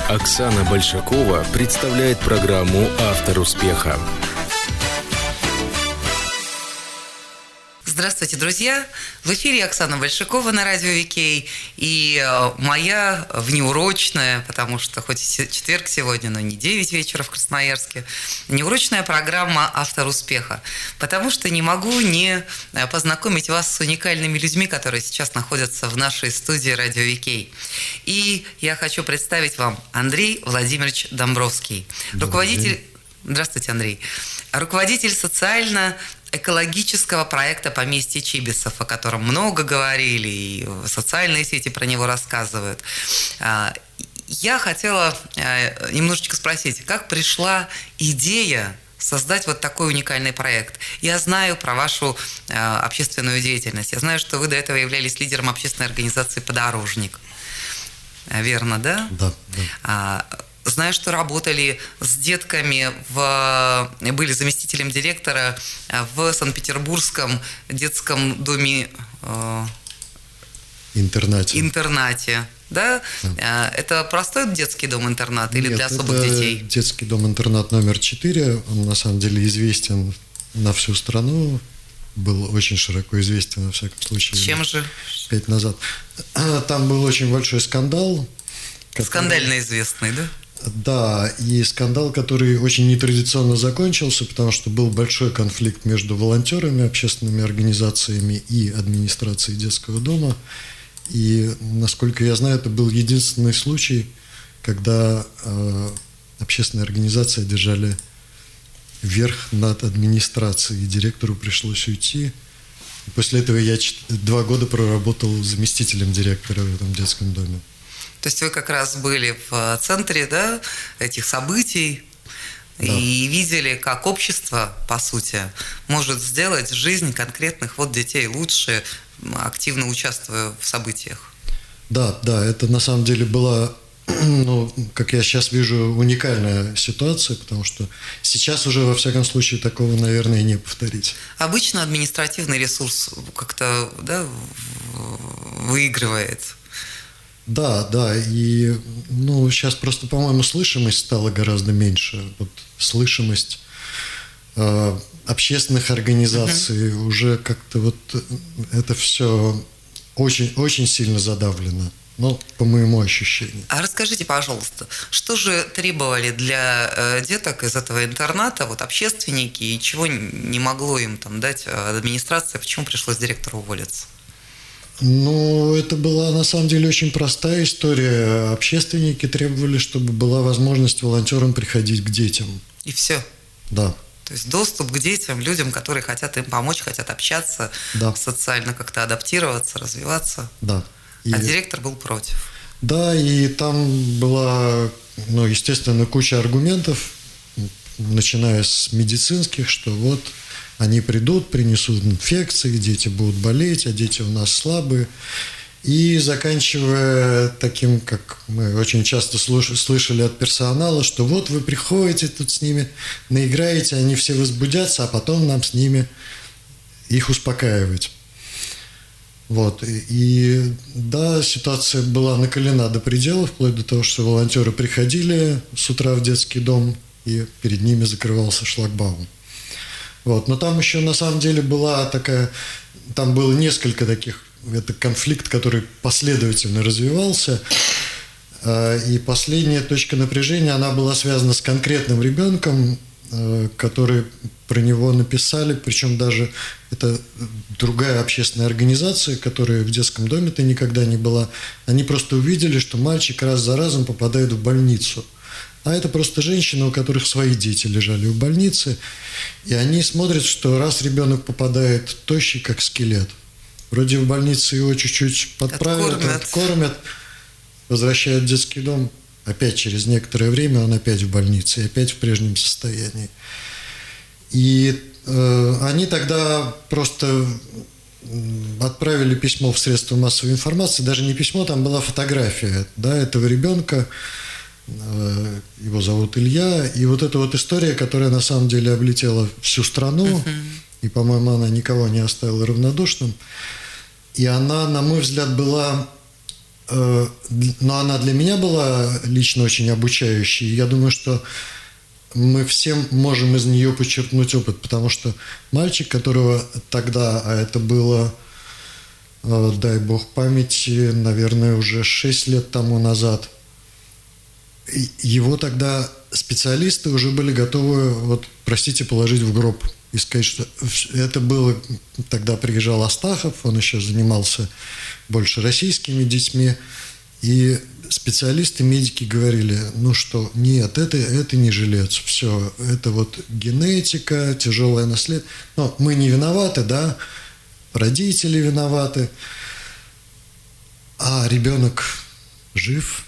Оксана Большакова представляет программу «Автор успеха». Здравствуйте, друзья! В эфире Оксана Большакова на радио Викей. И моя внеурочная, потому что хоть и четверг сегодня, но не 9 вечера в Красноярске, неурочная программа «Автор успеха». Потому что не могу не познакомить вас с уникальными людьми, которые сейчас находятся в нашей студии радио Викей. И я хочу представить вам Андрей Владимирович Домбровский, руководитель... Здравствуйте, Андрей. Руководитель социально-экологического проекта «Поместье Чибисов», о котором много говорили, и социальные сети про него рассказывают. Я хотела немножечко спросить, как пришла идея создать вот такой уникальный проект? Я знаю про вашу общественную деятельность. Я знаю, что вы до этого являлись лидером общественной организации «Подорожник». Верно, да? Да. Знаю, что работали с детками, были заместителем директора в Санкт-Петербургском детском доме... Интернате. Да? Это простой детский дом-интернат или для особых детей? Детский дом-интернат номер 4. Он на самом деле известен на всю страну. Был очень широко известен, во всяком случае. Чем же? 5 назад. Там был очень большой скандал. Скандально известный, да? Да, и скандал, который очень нетрадиционно закончился, потому что был большой конфликт между волонтерами, общественными организациями и администрацией детского дома. И, насколько я знаю, это был единственный случай, когда общественные организации одержали верх над администрацией, и директору пришлось уйти. И после этого я 2 года проработал заместителем директора в этом детском доме. То есть вы как раз были в центре, да, этих событий, да, и видели, как общество, по сути, может сделать жизнь конкретных детей лучше, активно участвуя в событиях. Да, это на самом деле была, как я сейчас вижу, уникальная ситуация, потому что сейчас уже, во всяком случае, такого, наверное, не повторить. Обычно административный ресурс как-то, выигрывает. Да, и сейчас просто, по-моему, слышимость стала гораздо меньше. Слышимость общественных организаций уже как-то это все очень, очень сильно задавлено, по моему ощущению. А расскажите, пожалуйста, что же требовали для деток из этого интерната общественники, и чего не могло им дать администрация, почему пришлось директору уволиться? Это была на самом деле очень простая история. Общественники требовали, чтобы была возможность волонтерам приходить к детям. И все? Да. То есть доступ к детям, людям, которые хотят им помочь, хотят общаться, социально как-то адаптироваться, развиваться. Да. А директор был против. Да, и там была, естественно, куча аргументов, начиная с медицинских, что они придут, принесут инфекции, дети будут болеть, а дети у нас слабые. И заканчивая таким, как мы очень часто слышали от персонала, что вы приходите тут с ними, наиграете, они все возбудятся, а потом нам с ними их успокаивать. И да, ситуация была накалена до предела, вплоть до того, что волонтеры приходили с утра в детский дом, и перед ними закрывался шлагбаум. Но там еще на самом деле там было несколько таких, это конфликт, который последовательно развивался, и последняя точка напряжения, она была связана с конкретным ребенком, который про него написали, причем даже это другая общественная организация, которая в детском доме-то никогда не была, они просто увидели, что мальчик раз за разом попадает в больницу. А это просто женщины, у которых свои дети лежали в больнице, и они смотрят, что раз ребенок попадает тощий, как скелет, вроде в больнице его чуть-чуть подправят, откормят, возвращают в детский дом, опять через некоторое время он опять в больнице, и опять в прежнем состоянии. И они тогда просто отправили письмо в средства массовой информации, даже не письмо, там была фотография этого ребенка, его зовут Илья, и эта история, которая на самом деле облетела всю страну, и, по-моему, она никого не оставила равнодушным, и она, на мой взгляд, была но она для меня была лично очень обучающей. Я думаю, что мы всем можем из нее почерпнуть опыт, потому что мальчик, которого тогда, а это было, дай бог памяти, наверное, уже 6 лет тому назад, его тогда специалисты уже были готовы, вот, простите, положить в гроб и сказать, что это было, тогда приезжал Астахов, он еще занимался больше российскими детьми, и специалисты, медики говорили, ну что, нет, это не жилец, все, это вот генетика, тяжелое наследие. Но мы не виноваты, да, родители виноваты, а ребенок жив.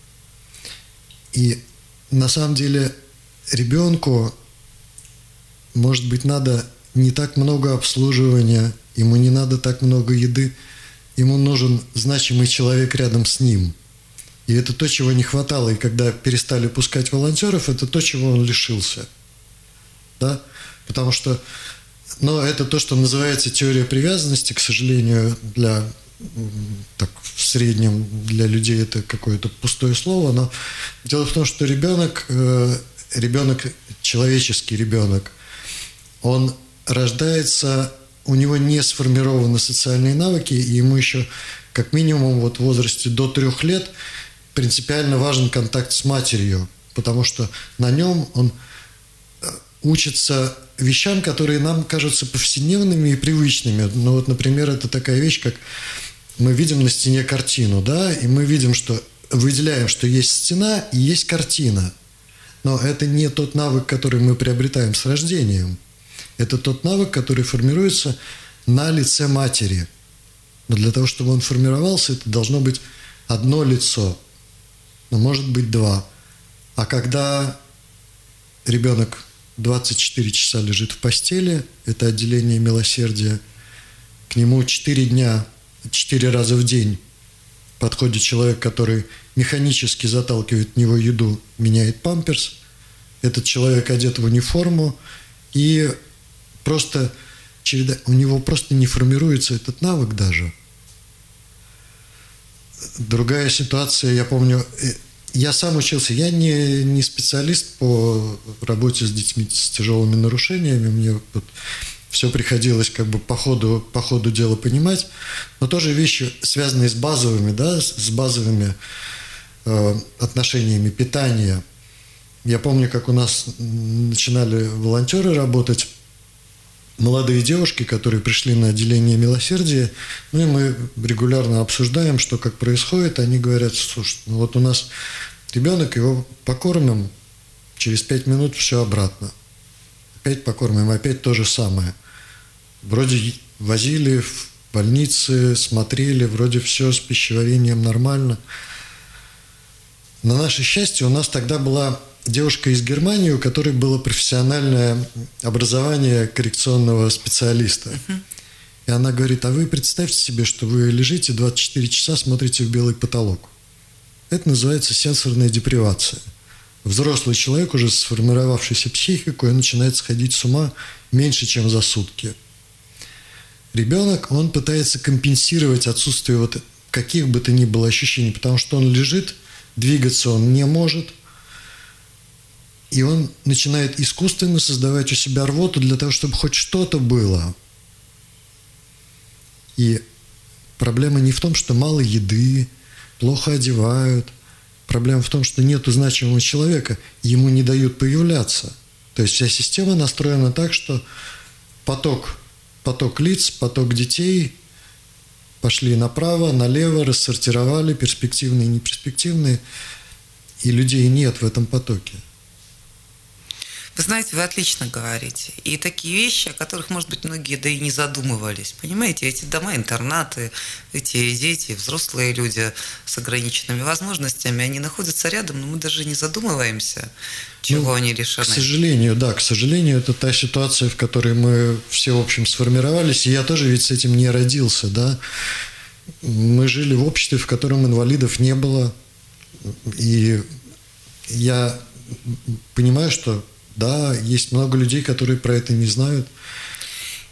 И на самом деле ребенку, может быть, надо не так много обслуживания, ему не надо так много еды, ему нужен значимый человек рядом с ним. И это то, чего не хватало. И когда перестали пускать волонтеров, это то, чего он лишился. Да? Потому что, это то, что называется теория привязанности, к сожалению, так, в среднем для людей это какое-то пустое слово, но дело в том, что ребенок, человеческий ребенок, он рождается, у него не сформированы социальные навыки, и ему еще как минимум вот в возрасте до 3 лет принципиально важен контакт с матерью, потому что на нем он учится вещам, которые нам кажутся повседневными и привычными. Ну вот, например, это такая вещь, как мы видим на стене картину, да, и мы видим, что выделяем, что есть стена и есть картина. Но это не тот навык, который мы приобретаем с рождением. Это тот навык, который формируется на лице матери. Но для того, чтобы он формировался, это должно быть одно лицо, но может быть 2. А когда ребенок 24 часа лежит в постели, это отделение милосердия, к нему 4 дня, 4 раза в день подходит человек, который механически заталкивает в него еду, меняет памперс. Этот человек одет в униформу, и просто у него просто не формируется этот навык даже. Другая ситуация, я помню, я сам учился, я не специалист по работе с детьми с тяжелыми нарушениями, мне вот все приходилось как бы по ходу дела понимать, но тоже вещи, связанные с базовыми, да, с базовыми отношениями питания. Я помню, как у нас начинали волонтеры работать, молодые девушки, которые пришли на отделение милосердия, и мы регулярно обсуждаем, что как происходит. Они говорят, слушай, вот у нас ребенок, его покормим, через 5 минут все обратно. Опять покормим, опять то же самое. Вроде возили в больницы, смотрели, вроде все с пищеварением нормально. На наше счастье, у нас тогда была девушка из Германии, у которой было профессиональное образование коррекционного специалиста. И она говорит, а вы представьте себе, что вы лежите 24 часа, смотрите в белый потолок. Это называется сенсорная депривация. Взрослый человек, уже с сформировавшейся психикой, он начинает сходить с ума меньше, чем за сутки. Ребенок, он пытается компенсировать отсутствие вот каких бы то ни было ощущений, потому что он лежит, двигаться он не может, и он начинает искусственно создавать у себя рвоту для того, чтобы хоть что-то было. И проблема не в том, что мало еды, плохо одевают. Проблема в том, что нету значимого человека, ему не дают появляться. То есть вся система настроена так, что поток лиц, поток детей пошли направо, налево, рассортировали, перспективные и неперспективные, и людей нет в этом потоке. Вы знаете, вы отлично говорите. И такие вещи, о которых, может быть, многие да и не задумывались. Понимаете, эти дома-интернаты, эти дети, взрослые люди с ограниченными возможностями, они находятся рядом, но мы даже не задумываемся, чего они лишены. К сожалению, это та ситуация, в которой мы все, в общем, сформировались. И я тоже ведь с этим не родился, да. Мы жили в обществе, в котором инвалидов не было. И я понимаю, что да, есть много людей, которые про это не знают.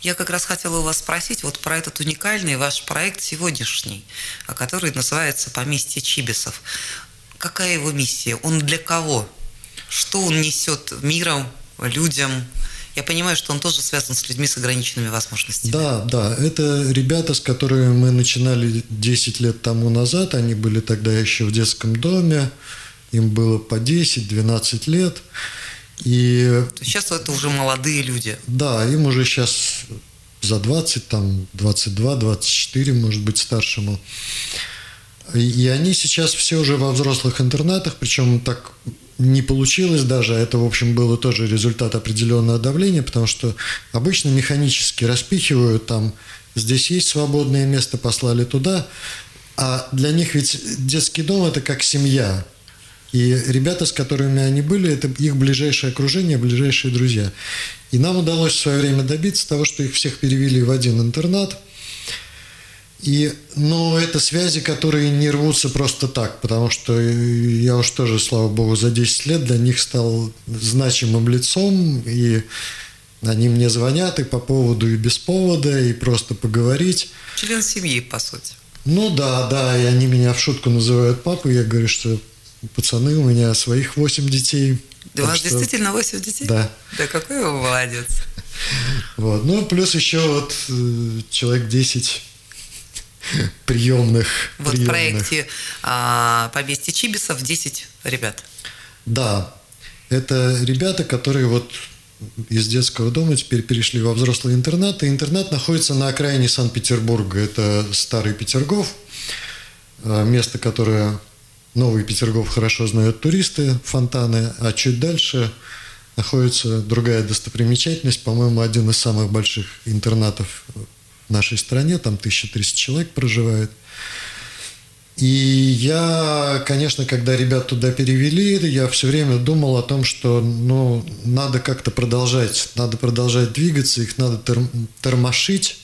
Я как раз хотела у вас спросить вот про этот уникальный ваш проект сегодняшний, который называется «Поместье Чибисов». Какая его миссия? Он для кого? Что он несет миром, людям? Я понимаю, что он тоже связан с людьми с ограниченными возможностями. Да, это ребята, с которыми мы начинали 10 лет тому назад. Они были тогда еще в детском доме. Им было по 10-12 лет. И сейчас это уже молодые люди. Да, им уже сейчас за 20, там 22, 24, может быть, старшему. И они сейчас все уже во взрослых интернатах, причем так не получилось даже. Это, в общем, было тоже результат определенного давления, потому что обычно механически распихивают, там, здесь есть свободное место, послали туда. А для них ведь детский дом – это как семья. И ребята, с которыми они были, это их ближайшее окружение, ближайшие друзья. И нам удалось в свое время добиться того, что их всех перевели в один интернат. Но это связи, которые не рвутся просто так, потому что я уж тоже, слава богу, за 10 лет для них стал значимым лицом, и они мне звонят и по поводу, и без повода, и просто поговорить. Член семьи, по сути. Да, и они меня в шутку называют папой, я говорю, что пацаны, у меня своих 8 детей. Да у вас действительно 8 детей? Да. Да какой вы молодец. Вот, плюс еще человек 10 приемных. В проекте «Поместье Чибисов» 10 ребят. Да, это ребята, которые из детского дома теперь перешли во взрослый интернат. И интернат находится на окраине Санкт-Петербурга. Это Старый Петергоф, место, которое Новый Петергоф хорошо знают туристы, фонтаны. А чуть дальше находится другая достопримечательность, по-моему, один из самых больших интернатов в нашей стране, там 1300 человек проживает. И я, конечно, когда ребят туда перевели, я все время думал о том, что надо как-то продолжать двигаться, их надо тормошить,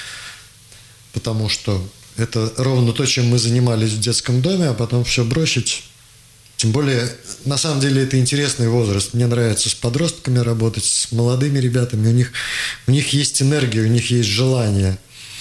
потому что это ровно то, чем мы занимались в детском доме, а потом все бросить. Тем более, на самом деле, это интересный возраст. Мне нравится с подростками работать, с молодыми ребятами. У них есть энергия, у них есть желание.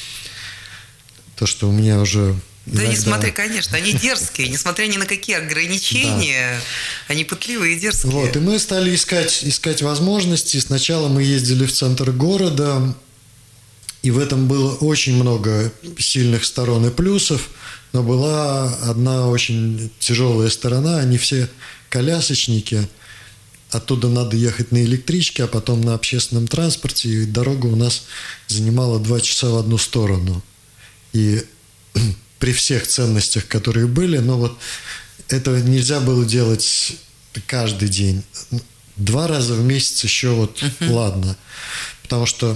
То, что у меня уже... Да, несмотря, конечно, они дерзкие, несмотря ни на какие ограничения, да. Они пытливые и дерзкие. И мы стали искать возможности. Сначала мы ездили в центр города, и в этом было очень много сильных сторон и плюсов, но была одна очень тяжелая сторона. Они все колясочники, оттуда надо ехать на электричке, а потом на общественном транспорте, и дорога у нас занимала 2 часа в одну сторону. И при всех ценностях, которые были, этого нельзя было делать каждый день. 2 раза в месяц еще ладно. Потому что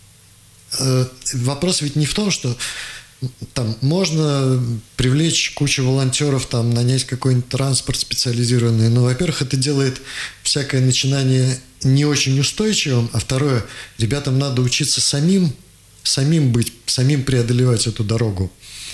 вопрос ведь не в том, что там можно привлечь кучу волонтеров, там, нанять какой-нибудь транспорт специализированный. Но, во-первых, это делает всякое начинание не очень устойчивым, а второе, ребятам надо учиться самим быть, самим преодолевать эту дорогу.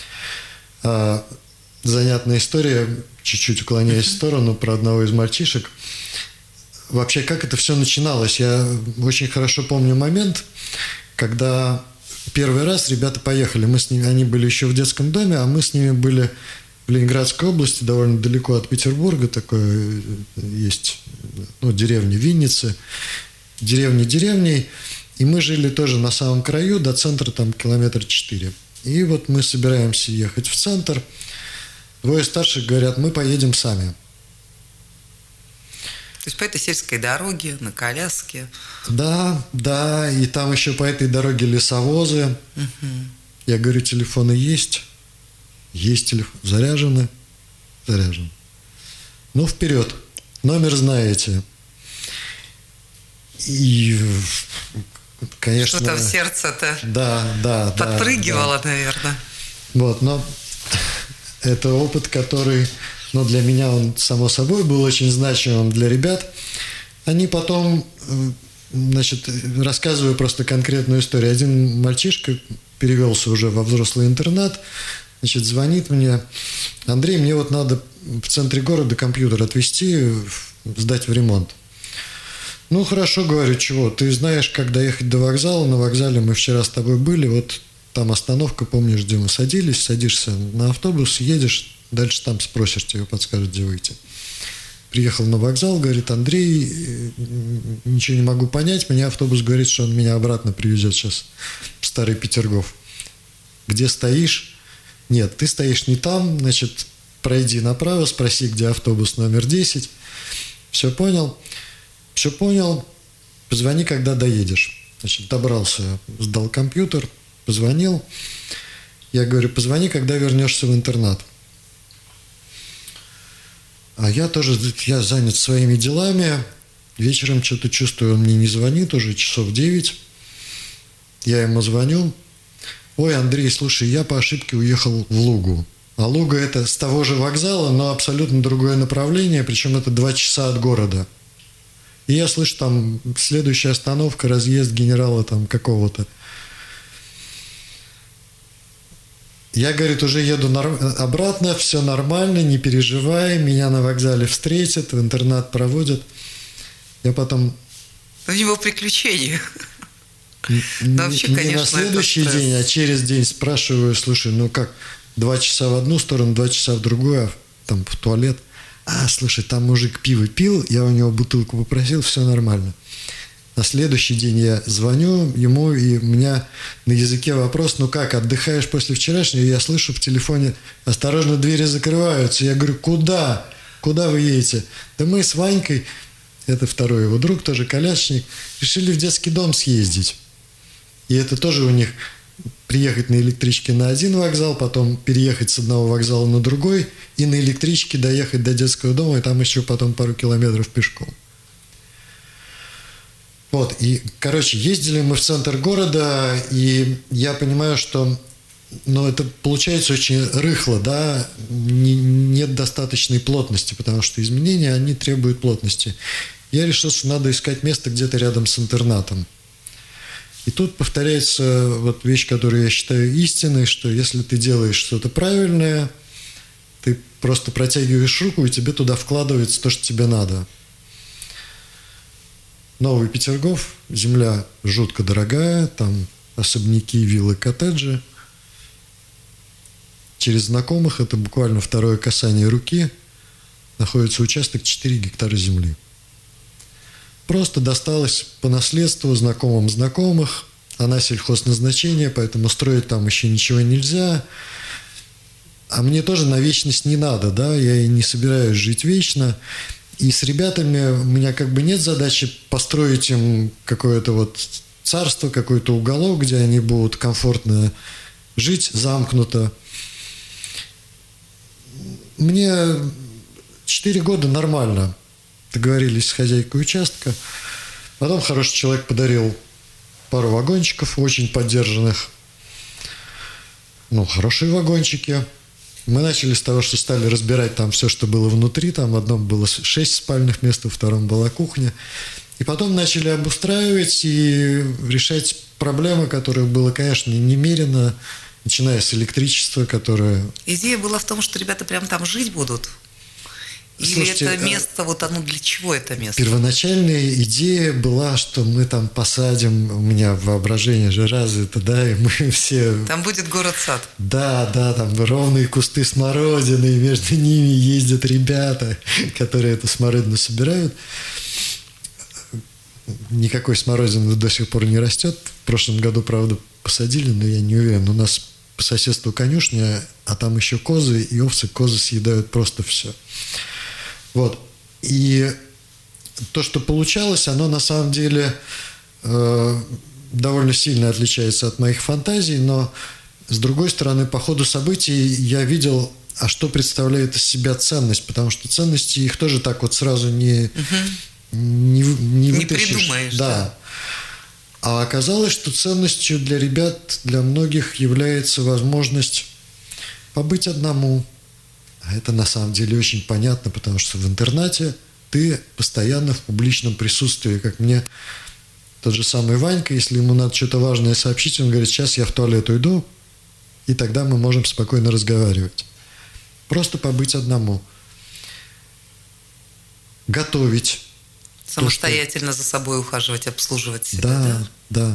Занятная история, чуть-чуть уклоняясь в сторону, про одного из мальчишек. Вообще, как это все начиналось? Я очень хорошо помню момент, когда первый раз ребята поехали. Мы с ними, они были еще в детском доме, а мы с ними были в Ленинградской области, довольно далеко от Петербурга. Такое есть, деревня Винницы. Деревней. И мы жили тоже на самом краю, до центра там 4 километра. И мы собираемся ехать в центр. 2 старших говорят, мы поедем сами. То есть по этой сельской дороге, на коляске. Да, и там еще по этой дороге лесовозы. Угу. Я говорю, телефоны есть? Есть телефон. Заряжены? Заряжены. Вперед. Номер знаете. И, конечно... Что-то в сердце-то да, подпрыгивало, да. Наверное. Но это опыт, который... для меня он, само собой, был очень значимым для ребят. Они потом, рассказываю просто конкретную историю. Один мальчишка перевелся уже во взрослый интернат, звонит мне: Андрей, мне надо в центре города компьютер отвезти, сдать в ремонт. Ну, хорошо, говорю, чего? Ты знаешь, как доехать до вокзала. На вокзале мы вчера с тобой были. Вот там остановка, помнишь, где мы садились. Садишься на автобус, едешь. Дальше там спросишь, тебе подскажут, где выйти. Приехал на вокзал, говорит: Андрей, ничего не могу понять. Мне автобус говорит, что он меня обратно привезет сейчас в Старый Петергоф. Где стоишь? Нет, ты стоишь не там. Значит, пройди направо, спроси, где автобус номер 10. Все понял? Все понял, позвони, когда доедешь. Значит, добрался, сдал компьютер, позвонил. Я говорю: позвони, когда вернешься в интернат. А я занят своими делами. Вечером что-то чувствую, он мне не звонит, уже часов 9. Я ему звоню. Ой, Андрей, слушай, я по ошибке уехал в Лугу. А Луга — это с того же вокзала, но абсолютно другое направление, причем это 2 часа от города. И я слышу, там следующая остановка, разъезд генерала там какого-то. Я, говорит, уже еду обратно, все нормально, не переживай, меня на вокзале встретят, в интернат проводят. Я потом... У него приключения. Не на следующий день, а через день спрашиваю: слушай, ну как, 2 часа в одну сторону, 2 часа в другую, а там в туалет. Слушай, там мужик пиво пил, я у него бутылку попросил, все нормально. На следующий день я звоню ему, и у меня на языке вопрос: ну как, отдыхаешь после вчерашнего? И я слышу в телефоне: осторожно, двери закрываются. Я говорю: куда? Куда вы едете? Да мы с Ванькой, это второй его друг, тоже колясочник, решили в детский дом съездить. И это тоже у них приехать на электричке на один вокзал, потом переехать с одного вокзала на другой, и на электричке доехать до детского дома, и там еще потом пару километров пешком. Вот, и, короче, ездили мы в центр города, и я понимаю, что, это получается очень рыхло, да, нет достаточной плотности, потому что изменения, они требуют плотности. Я решил, что надо искать место где-то рядом с интернатом. И тут повторяется вот вещь, которую я считаю истинной, что если ты делаешь что-то правильное, ты просто протягиваешь руку, и тебе туда вкладывается то, что тебе надо. Новый Петергоф, земля жутко дорогая, там особняки, виллы, коттеджи. Через знакомых, это буквально второе касание руки, находится участок 4 гектара земли. Просто досталось по наследству знакомым знакомых. Она сельхозназначение, поэтому строить там еще ничего нельзя. А мне тоже на вечность не надо, да, я и не собираюсь жить вечно. И с ребятами у меня как бы нет задачи построить им какое-то вот царство, какой-то уголок, где они будут комфортно жить, замкнуто. Мне 4 года нормально. Договорились с хозяйкой участка. Потом хороший человек подарил пару вагончиков, очень поддержанных. Хорошие вагончики. Мы начали с того, что стали разбирать там все, что было внутри. Там в одном было 6 спальных мест, во втором была кухня. И потом начали обустраивать и решать проблемы, которых было, конечно, немерено, начиная с электричества, которое... Идея была в том, что ребята прямо там жить будут? Или слушайте, это место, вот оно для чего это место? Первоначальная идея была, что мы там посадим, у меня воображение же развито, да, и мы все... Там будет город-сад. Да, там ровные кусты смородины, и между ними ездят ребята, которые эту смородину собирают. Никакой смородины до сих пор не растет. В прошлом году, правда, посадили, но я не уверен. У нас по соседству конюшня, а там еще козы и овцы. Козы съедают просто все. Вот. И то, что получалось, оно на самом деле довольно сильно отличается от моих фантазий, но с другой стороны, по ходу событий я видел, а что представляет из себя ценность, потому что ценности их тоже так вот сразу не вытащишь. Не придумаешь. Да. А оказалось, что ценностью для ребят, для многих является возможность побыть одному. А это на самом деле очень понятно, потому что в интернате ты постоянно в публичном присутствии. Как мне тот же самый Ванька, если ему надо что-то важное сообщить, он говорит: сейчас я в туалет уйду, и тогда мы можем спокойно разговаривать. Просто побыть одному. Готовить. Самостоятельно за собой ухаживать, обслуживать себя. Да.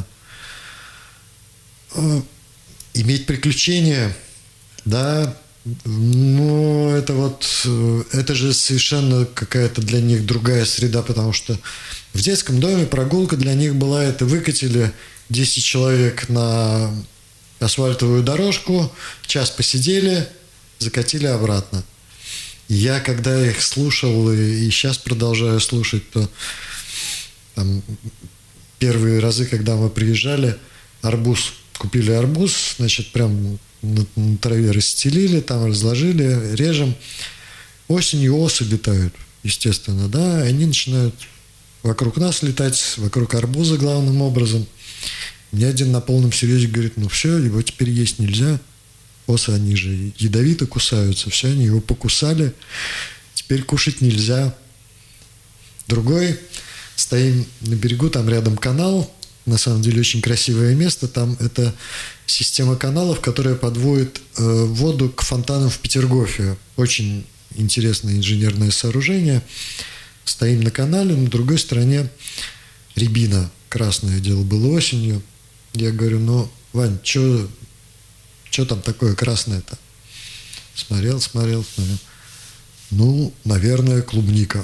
Иметь приключения, да, ну, это же совершенно какая-то для них другая среда, потому что в детском доме прогулка для них была, это выкатили 10 человек на асфальтовую дорожку, час посидели, закатили обратно. Я, когда их слушал, и сейчас продолжаю слушать, то там, первые разы, когда мы приезжали, купили арбуз, значит, прям на траве расстелили, там разложили, режем. Осенью осы летают, естественно, да, и они начинают вокруг нас летать, вокруг арбуза главным образом. Мне один на полном серьезе говорит: ну все, его теперь есть нельзя. Осы, они же ядовито кусаются, все, они его покусали, теперь кушать нельзя. Другой, стоим на берегу, там рядом канал, на самом деле очень красивое место, там это система каналов, которая подводит воду к фонтанам в Петергофе. Очень интересное инженерное сооружение. Стоим на канале, на другой стороне рябина красное, дело было осенью. Я говорю: ну, Вань, что там такое красное-то? Смотрел. Ну, наверное, клубника.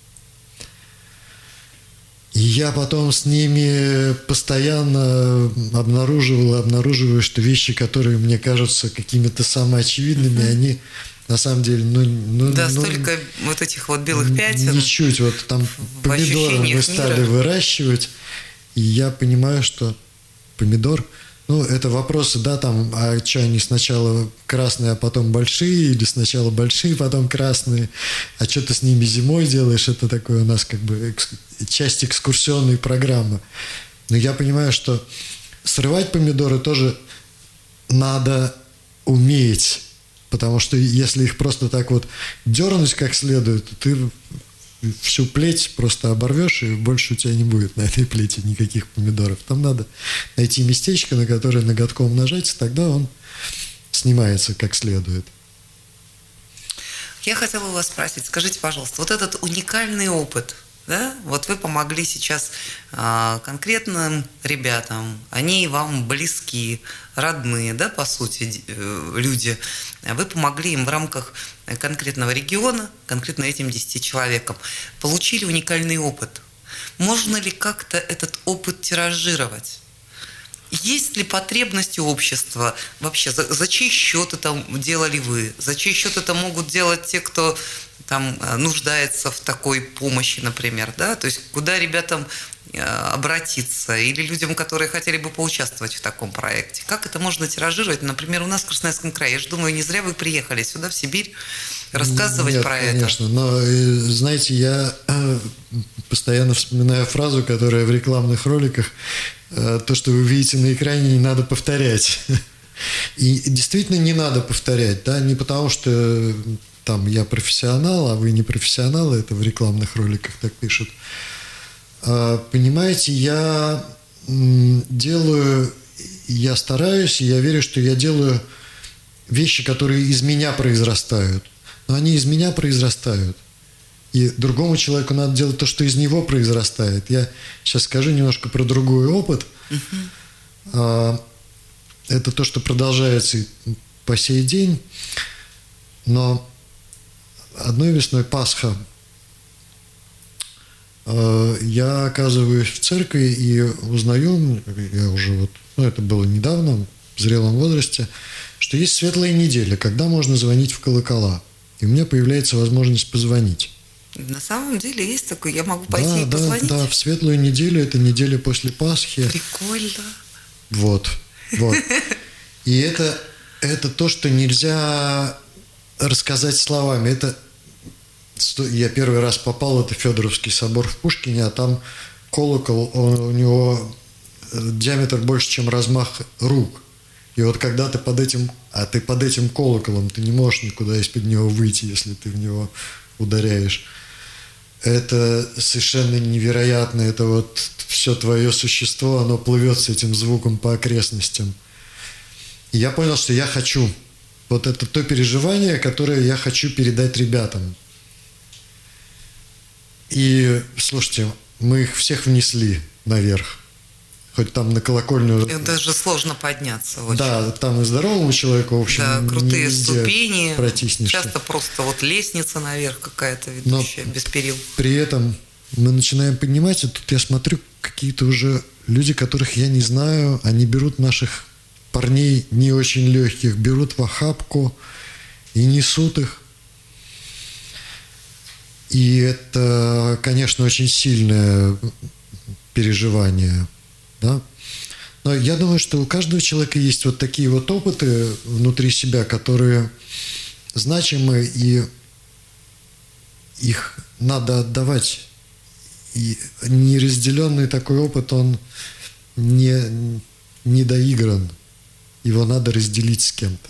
И я потом с ними постоянно обнаруживаю, что вещи, которые мне кажутся какими-то самоочевидными, они на самом деле, столько вот этих вот белых пятен. Ничуть. Вот там помидоры мы стали выращивать, и я понимаю, что помидор, ну, это вопросы, да, там, а что они сначала красные, а потом большие, или сначала большие, потом красные, а что ты с ними зимой делаешь, это такое у нас как бы часть экскурсионной программы. Но я понимаю, что срывать помидоры тоже надо уметь, потому что если их просто так вот дернуть как следует, то ты всю плеть просто оборвешь, и больше у тебя не будет на этой плете никаких помидоров. Там надо найти местечко, на которое ноготком нажать, тогда он снимается как следует. Я хотела у вас спросить, скажите, пожалуйста, вот этот уникальный опыт, да, вот вы помогли сейчас конкретным ребятам, они вам близки, родные, да, по сути, люди, вы помогли им в рамках конкретного региона, конкретно этим 10 человекам, получили уникальный опыт. Можно ли как-то этот опыт тиражировать? Есть ли потребность у общества вообще? За чей счет это делали вы? За чей счет это могут делать те, кто там нуждается в такой помощи, например, да? То есть куда ребятам обратиться или людям, которые хотели бы поучаствовать в таком проекте? Как это можно тиражировать? Например, у нас в Красноярском крае. Я же думаю, не зря вы приехали сюда, в Сибирь, рассказывать Нет, про конечно. это. Но, знаете, я постоянно вспоминаю фразу, которая в рекламных роликах: то, что вы видите на экране, не надо повторять. И действительно не надо повторять, да, не потому что там я профессионал, а вы не профессионалы, это в рекламных роликах так пишут. Понимаете, я стараюсь, и я верю, что я делаю вещи, которые из меня произрастают. Но они из меня произрастают. И другому человеку надо делать то, что из него произрастает. Я сейчас скажу немножко про другой опыт. Это то, что продолжается по сей день. Но одной весной Пасха я оказываюсь в церкви и узнаю, я уже это было недавно, в зрелом возрасте, что есть светлая неделя, когда можно звонить в колокола. И у меня появляется возможность позвонить. На самом деле есть такое, я могу пойти и позвонить? Да, в светлую неделю, это неделя после Пасхи. Прикольно. Вот. И это то, что нельзя рассказать словами. Я первый раз попал, это Федоровский собор в Пушкине, а там колокол, у него диаметр больше, чем размах рук. И вот когда ты под этим колоколом, ты не можешь никуда из-под него выйти, если ты в него ударяешь. Это совершенно невероятно. Это вот все твое существо, оно плывет с этим звуком по окрестностям. И я понял, что я хочу. Вот это то переживание, которое я хочу передать ребятам. И, слушайте, мы их всех внесли наверх. Хоть там на колокольню... И даже сложно подняться очень. Да, там и здоровому человеку, в общем, да, крутые не ступени. Протиснешься. Часто просто вот лестница наверх какая-то ведущая, без перил. При этом мы начинаем поднимать, и тут я смотрю, какие-то уже люди, которых я не знаю, они берут наших парней не очень легких, берут в охапку и несут их. И это, конечно, очень сильное переживание. Да? Но я думаю, что у каждого человека есть вот такие вот опыты внутри себя, которые значимы, и их надо отдавать. И неразделенный такой опыт, он не доигран. Его надо разделить с кем-то.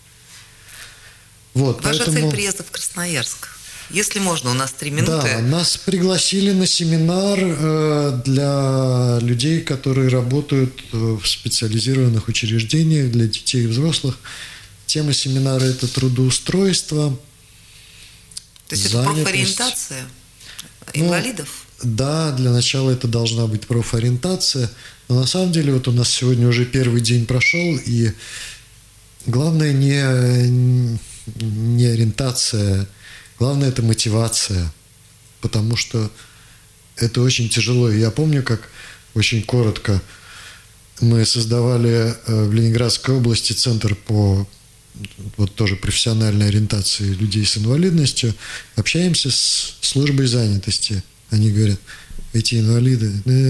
Вот, Ваша цель приезда в Красноярск? Если можно, у нас 3 минуты. Да, нас пригласили на семинар для людей, которые работают в специализированных учреждениях для детей и взрослых. Тема семинара – это трудоустройство. То есть это профориентация инвалидов? Да, для начала это должна быть профориентация. Но на самом деле вот у нас сегодня уже первый день прошел, и главное не ориентация, главное это мотивация, потому что это очень тяжело. И я помню, как очень коротко мы создавали в Ленинградской области центр по вот тоже профессиональной ориентации людей с инвалидностью. Общаемся с службой занятости. Они говорят, эти инвалиды,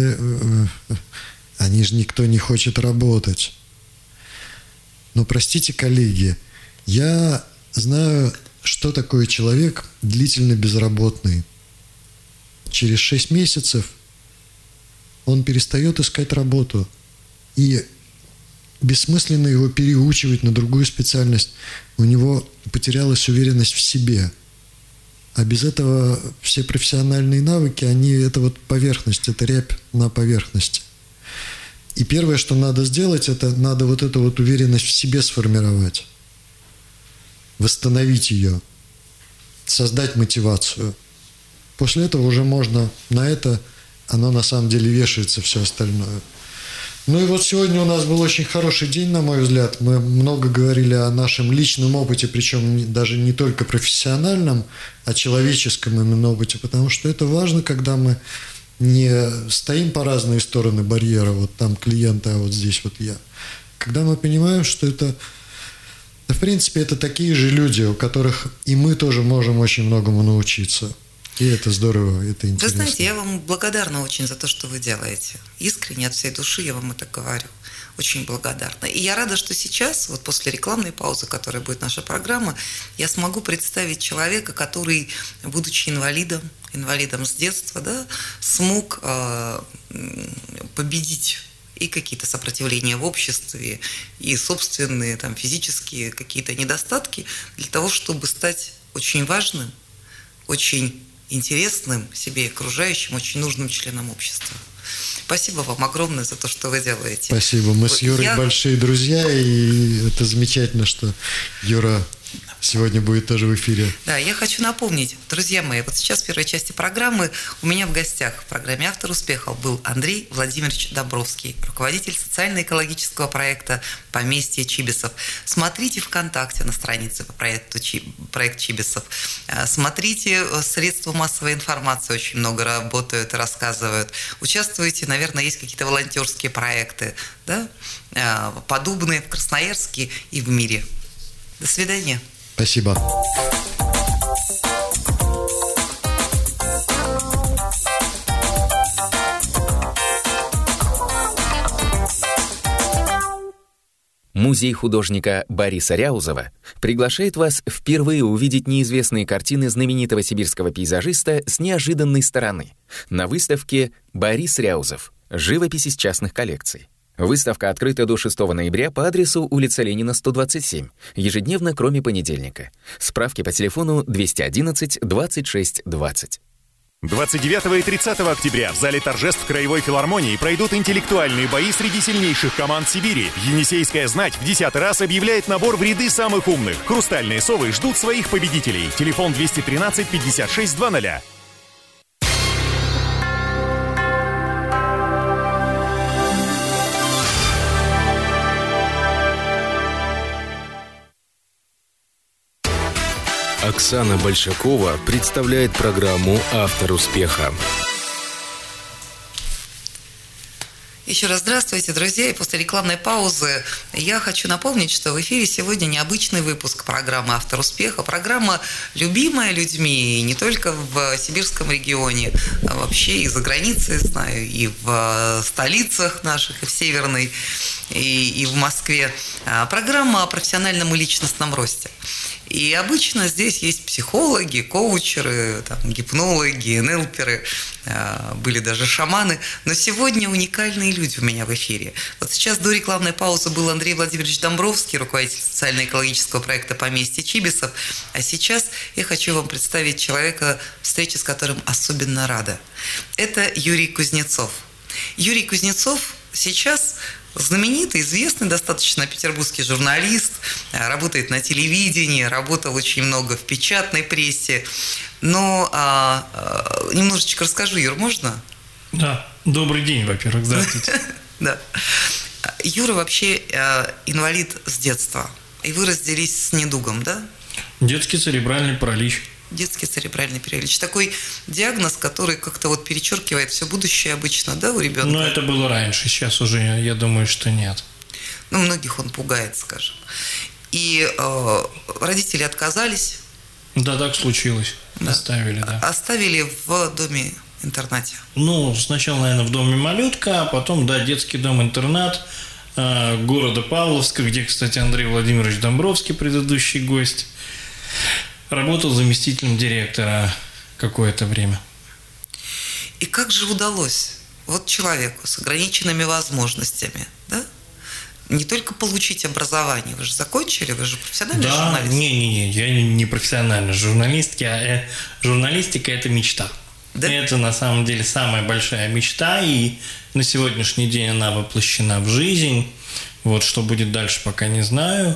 они же никто не хочет работать. Но простите, коллеги, я знаю, что такое человек длительно безработный. Через 6 месяцев он перестает искать работу. И бессмысленно его переучивать на другую специальность. У него потерялась уверенность в себе. А без этого все профессиональные навыки, это вот поверхность, это рябь на поверхности. И первое, что надо сделать, это надо вот эту вот уверенность в себе сформировать. Восстановить ее. Создать мотивацию. После этого уже можно на это, оно на самом деле вешается все остальное. Ну и вот сегодня у нас был очень хороший день, на мой взгляд. Мы много говорили о нашем личном опыте, причем даже не только профессиональном, а человеческом именно опыте, потому что это важно, когда мы не стоим по разные стороны барьера, вот там клиенты, а вот здесь вот я. Когда мы понимаем, что это, в принципе, это такие же люди, у которых и мы тоже можем очень многому научиться. И это здорово, это интересно. Вы знаете, я вам благодарна очень за то, что вы делаете. Искренне, от всей души я вам это говорю. Очень благодарна. И я рада, что сейчас, вот после рекламной паузы, которая будет наша программа, я смогу представить человека, который, будучи инвалидом с детства, да, смог победить и какие-то сопротивления в обществе, и собственные там, физические какие-то недостатки для того, чтобы стать очень важным, очень интересным себе и окружающим, очень нужным членом общества. Спасибо вам огромное за то, что вы делаете. Спасибо. Мы с Юрой большие друзья, и это замечательно, что Юра сегодня будет тоже в эфире. Да, я хочу напомнить, друзья мои, вот сейчас в первой части программы у меня в гостях в программе «Автор успехов» был Андрей Владимирович Домбровский, руководитель социально-экологического проекта «Поместье Чибисов». Смотрите ВКонтакте на странице по проекту «Проект Чибисов». Смотрите средства массовой информации, очень много работают и рассказывают. Участвуйте, наверное, есть какие-то волонтерские проекты, да? Подобные в Красноярске и в мире. До свидания. Спасибо. Музей художника Бориса Ряузова приглашает вас впервые увидеть неизвестные картины знаменитого сибирского пейзажиста с неожиданной стороны на выставке «Борис Ряузов. Живопись из частных коллекций». Выставка открыта до 6 ноября по адресу улица Ленина, 127, ежедневно, кроме понедельника. Справки по телефону 211 26 20. 29 и 30 октября в зале торжеств Краевой филармонии пройдут интеллектуальные бои среди сильнейших команд Сибири. Енисейская знать в 10-й раз объявляет набор в ряды самых умных. Хрустальные совы ждут своих победителей. Телефон 213 56 00. Оксана Большакова представляет программу «Автор успеха». Еще раз здравствуйте, друзья. И после рекламной паузы я хочу напомнить, что в эфире сегодня необычный выпуск программы «Автор успеха». Программа, любимая людьми не только в сибирском регионе, а вообще и за границей, знаю, и в столицах наших, и в Северной, и в Москве. Программа о профессиональном и личностном росте. И обычно здесь есть психологи, коучеры, там, гипнологи, НЛперы, были даже шаманы. Но сегодня уникальные люди у меня в эфире. Вот сейчас до рекламной паузы был Андрей Владимирович Домбровский, руководитель социально-экологического проекта «Поместье Чибисов». А сейчас я хочу вам представить человека, встречи с которым особенно рада. Это Юрий Кузнецов. Юрий Кузнецов сейчас знаменитый, известный достаточно петербургский журналист, работает на телевидении, работал очень много в печатной прессе. Но немножечко расскажу, Юр, можно? Да, добрый день, во-первых, здравствуйте. Да. Юра вообще инвалид с детства, и вы родились с недугом, да? Детский церебральный паралич. Детский церебральный паралич. Такой диагноз, который как-то вот перечеркивает все будущее обычно, да, у ребенка? Ну, это было раньше, сейчас уже, я думаю, что нет. Ну, многих он пугает, скажем. И родители отказались. Да, так случилось. Да. Оставили, да. Оставили в доме-интернате. Ну, сначала, наверное, в доме малютка, а потом, да, детский дом-интернат города Павловска, где, кстати, Андрей Владимирович Домбровский, предыдущий гость, работал заместителем директора какое-то время. И как же удалось вот человеку с ограниченными возможностями, да, не только получить образование, вы же закончили, вы же профессиональный журналист. Да, не, я не профессиональный журналист, журналистика – это мечта. Да? Это на самом деле самая большая мечта, и на сегодняшний день она воплощена в жизнь. Вот что будет дальше, пока не знаю.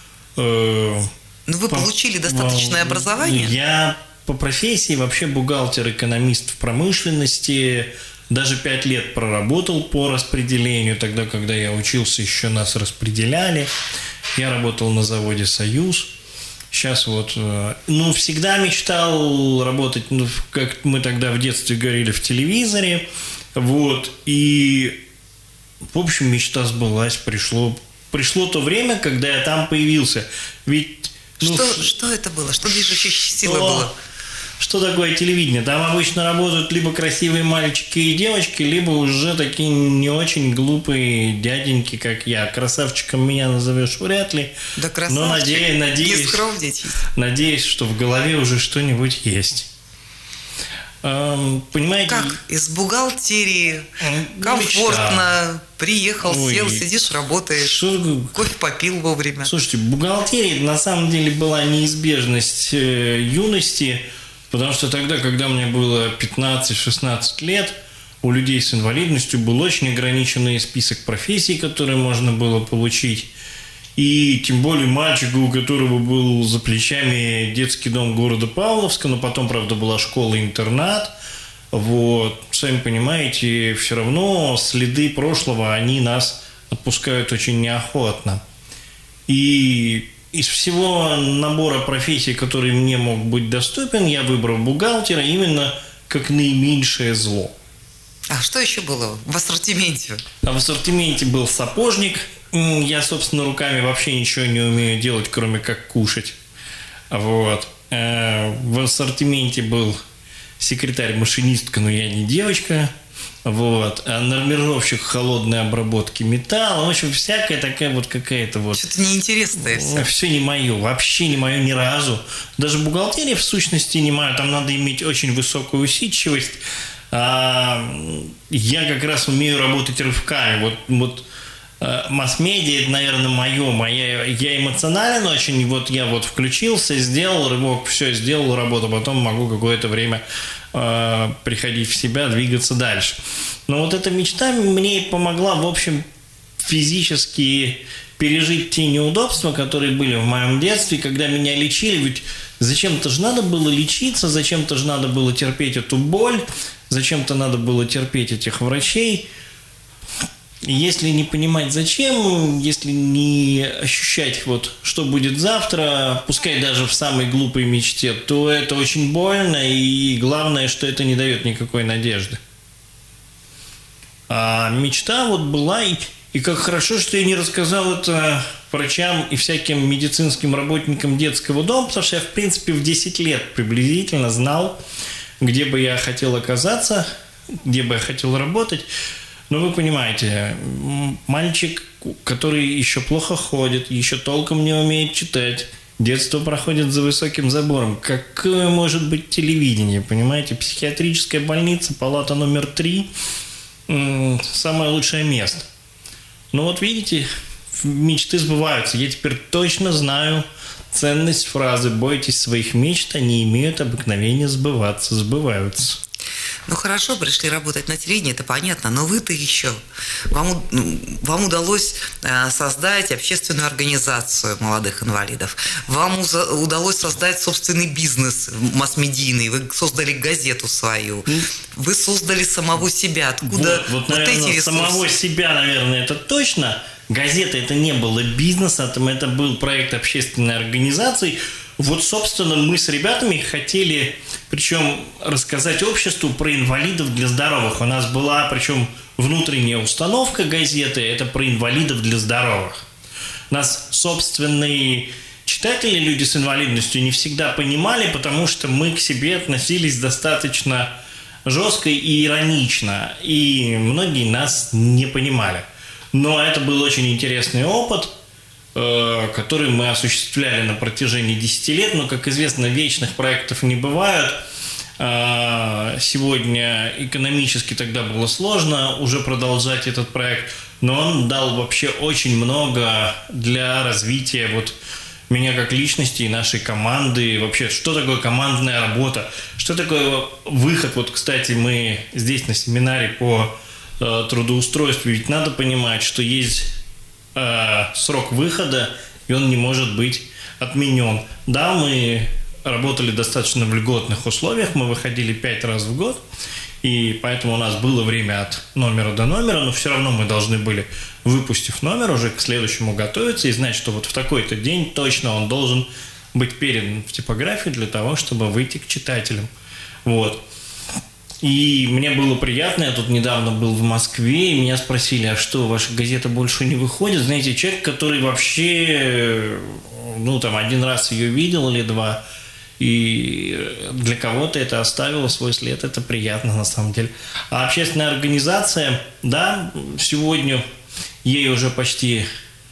Ну, вы получили достаточное образование? Я по профессии вообще бухгалтер, экономист в промышленности. Даже 5 лет проработал по распределению. Тогда, когда я учился, еще нас распределяли. Я работал на заводе «Союз». Сейчас вот... Ну, всегда мечтал работать, ну, как мы тогда в детстве говорили, в телевизоре. Вот. И, в общем, мечта сбылась. Пришло то время, когда я там появился. Ведь... Что это было? Что движущей силой было? Что такое телевидение? Там обычно работают либо красивые мальчики и девочки, либо уже такие не очень глупые дяденьки, как я. Красавчиком меня назовешь вряд ли. Да, красавчик. Но надеюсь, что в голове уже что-нибудь есть. Понимаете? Как? Из бухгалтерии комфортно приехал, сел, сидишь, работаешь, кофе попил вовремя. Слушайте, бухгалтерия на самом деле была неизбежность юности, потому что тогда, когда мне было 15-16 лет, у людей с инвалидностью был очень ограниченный список профессий, которые можно было получить. И тем более мальчику, у которого был за плечами детский дом города Павловска, но потом, правда, была школа-интернат. Вот, сами понимаете, все равно следы прошлого, они нас отпускают очень неохотно. И из всего набора профессий, который мне мог быть доступен, я выбрал бухгалтера именно как наименьшее зло. А что еще было в ассортименте? А в ассортименте был сапожник. Я, собственно, руками вообще ничего не умею делать, кроме как кушать. Вот. В ассортименте был секретарь-машинистка, но я не девочка. Вот. А нормировщик холодной обработки металла. В общем, всякая такая вот какая-то вот... Что-то неинтересное все. Все не мое, вообще не мое ни разу. Даже бухгалтерия в сущности не моя. Там надо иметь очень высокую усидчивость. А я как раз умею работать рывками. Вот масс-медиа, это, наверное, я эмоционален очень, вот я вот включился, сделал рывок, все, сделал работу, потом могу какое-то время приходить в себя, двигаться дальше. Но вот эта мечта мне помогла, в общем, физически пережить те неудобства, которые были в моем детстве, когда меня лечили, ведь зачем-то же надо было лечиться, зачем-то же надо было терпеть эту боль, зачем-то надо было терпеть этих врачей. если не понимать зачем, если не ощущать вот, что будет завтра, пускай даже в самой глупой мечте, то это очень больно, и главное, что это не дает никакой надежды. А мечта вот была, и как хорошо, что я не рассказал это врачам и всяким медицинским работникам детского дома, потому что я, в принципе, в 10 лет приблизительно знал, где бы я хотел оказаться, где бы я хотел работать. Но вы понимаете, мальчик, который еще плохо ходит, еще толком не умеет читать, детство проходит за высоким забором. Какое может быть телевидение, понимаете? Психиатрическая больница, палата номер 3, самое лучшее место. Но вот видите, мечты сбываются. Я теперь точно знаю ценность фразы «бойтесь своих мечт, они имеют обыкновение сбываться», сбываются. Ну хорошо, пришли работать на телевидении, это понятно, но вы-то еще, вам удалось создать общественную организацию молодых инвалидов, вам удалось создать собственный бизнес масс-медийный, вы создали газету свою, вы создали самого себя, откуда вот наверное, эти ресурсы? Самого себя, наверное, это точно. Газета это не было бизнесом, это был проект общественной организации. Вот, собственно, мы с ребятами хотели, причем, рассказать обществу про инвалидов для здоровых. У нас была, причем, внутренняя установка газеты, это про инвалидов для здоровых. Нас собственные читатели, люди с инвалидностью, не всегда понимали, потому что мы к себе относились достаточно жестко и иронично, и многие нас не понимали. Но это был очень интересный опыт, который мы осуществляли на протяжении 10 лет, но, как известно, вечных проектов не бывает. Сегодня экономически тогда было сложно уже продолжать этот проект, но он дал вообще очень много для развития вот меня как личности и нашей команды. Вообще, что такое командная работа, что такое выход. Вот, кстати, мы здесь на семинаре по трудоустройству, ведь надо понимать, что есть срок выхода, и он не может быть отменен. Да, мы работали достаточно в льготных условиях, мы выходили 5 раз в год, и поэтому у нас было время от номера до номера, но все равно мы должны были, выпустив номер, уже к следующему готовиться и знать, что вот в такой-то день точно он должен быть передан в типографию для того, чтобы выйти к читателям. Вот. И мне было приятно, я тут недавно был в Москве, и меня спросили, а что, ваша газета больше не выходит? Знаете, человек, который вообще, там, 1 раз ее видел или 2, и для кого-то это оставило свой след, это приятно на самом деле. А общественная организация, да, сегодня ей уже почти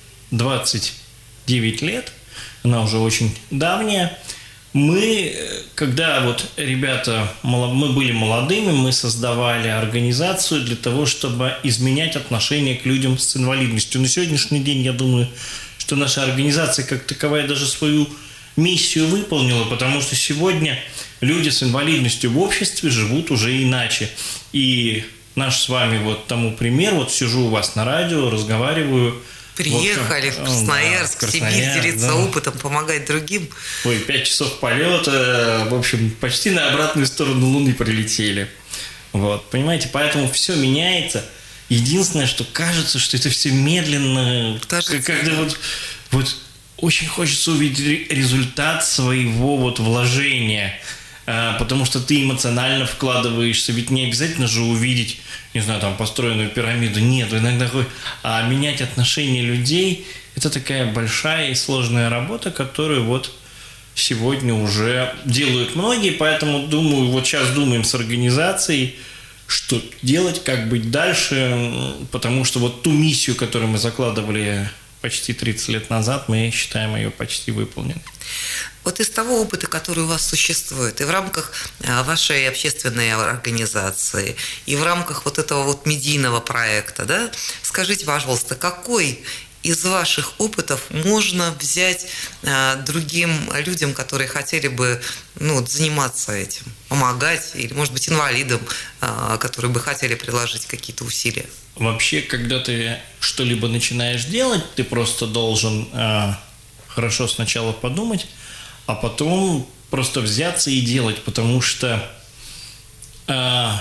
29 лет, она уже очень давняя. Мы, когда вот ребята, мы были молодыми, мы создавали организацию для того, чтобы изменять отношение к людям с инвалидностью. На сегодняшний день, я думаю, что наша организация как таковая даже свою миссию выполнила, потому что сегодня люди с инвалидностью в обществе живут уже иначе. И наш с вами вот тому пример, вот сижу у вас на радио, разговариваю. Приехали в Красноярск, в Сибирь, делиться опытом, помогать другим. 5 часов полета, в общем, почти на обратную сторону Луны прилетели. Вот, понимаете, поэтому все меняется. Единственное, что кажется, что это все медленно, когда вот очень хочется увидеть результат своего вот вложения, потому что ты эмоционально вкладываешься, ведь не обязательно же увидеть, не знаю, там, построенную пирамиду, нет, иногда а менять отношения людей – это такая большая и сложная работа, которую вот сегодня уже делают многие, поэтому думаю, вот сейчас думаем с организацией, что делать, как быть дальше, потому что вот ту миссию, которую мы закладывали почти 30 лет назад, мы считаем ее почти выполненной. Вот из того опыта, который у вас существует, и в рамках вашей общественной организации, и в рамках вот этого вот медийного проекта, да, скажите, пожалуйста, какой из ваших опытов можно взять другим людям, которые хотели бы заниматься этим, помогать, или, может быть, инвалидам, которые бы хотели приложить какие-то усилия? Вообще, когда ты что-либо начинаешь делать, ты просто должен хорошо сначала подумать, а потом просто взяться и делать, потому что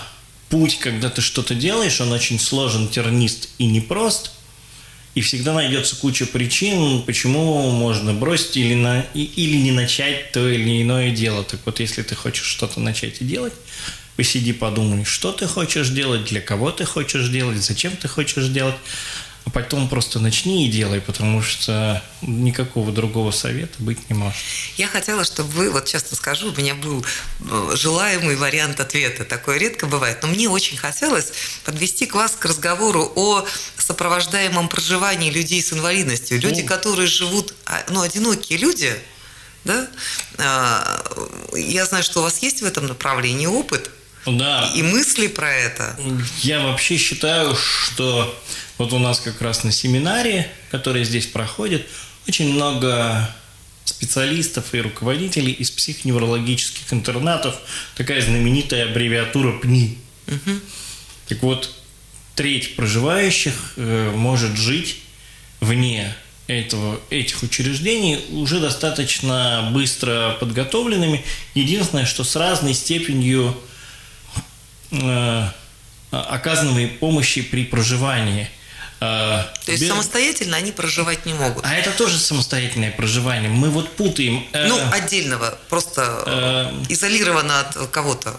путь, когда ты что-то делаешь, он очень сложен, тернист и непрост. И всегда найдется куча причин, почему можно бросить или не начать то или иное дело. Так вот, если ты хочешь что-то начать и делать, посиди, подумай, что ты хочешь делать, для кого ты хочешь делать, зачем ты хочешь делать. А потом просто начни и делай, потому что никакого другого совета быть не может. Я хотела, чтобы вы, вот честно скажу, у меня был желаемый вариант ответа. Такое редко бывает. Но мне очень хотелось подвести вас к разговору о сопровождаемом проживании людей с инвалидностью. Люди, которые живут, одинокие люди, да? Я знаю, что у вас есть в этом направлении опыт. Да. И мысли про это. Я вообще считаю, что вот у нас как раз на семинаре, который здесь проходит, очень много специалистов и руководителей из психоневрологических интернатов, такая знаменитая аббревиатура ПНИ. Угу. Так вот, треть проживающих может жить вне этих учреждений уже достаточно быстро подготовленными. Единственное, что с разной степенью оказанной помощи при проживании. То есть самостоятельно они проживать не могут. А это тоже самостоятельное проживание. Мы вот путаем. Отдельного, просто изолированно от кого-то.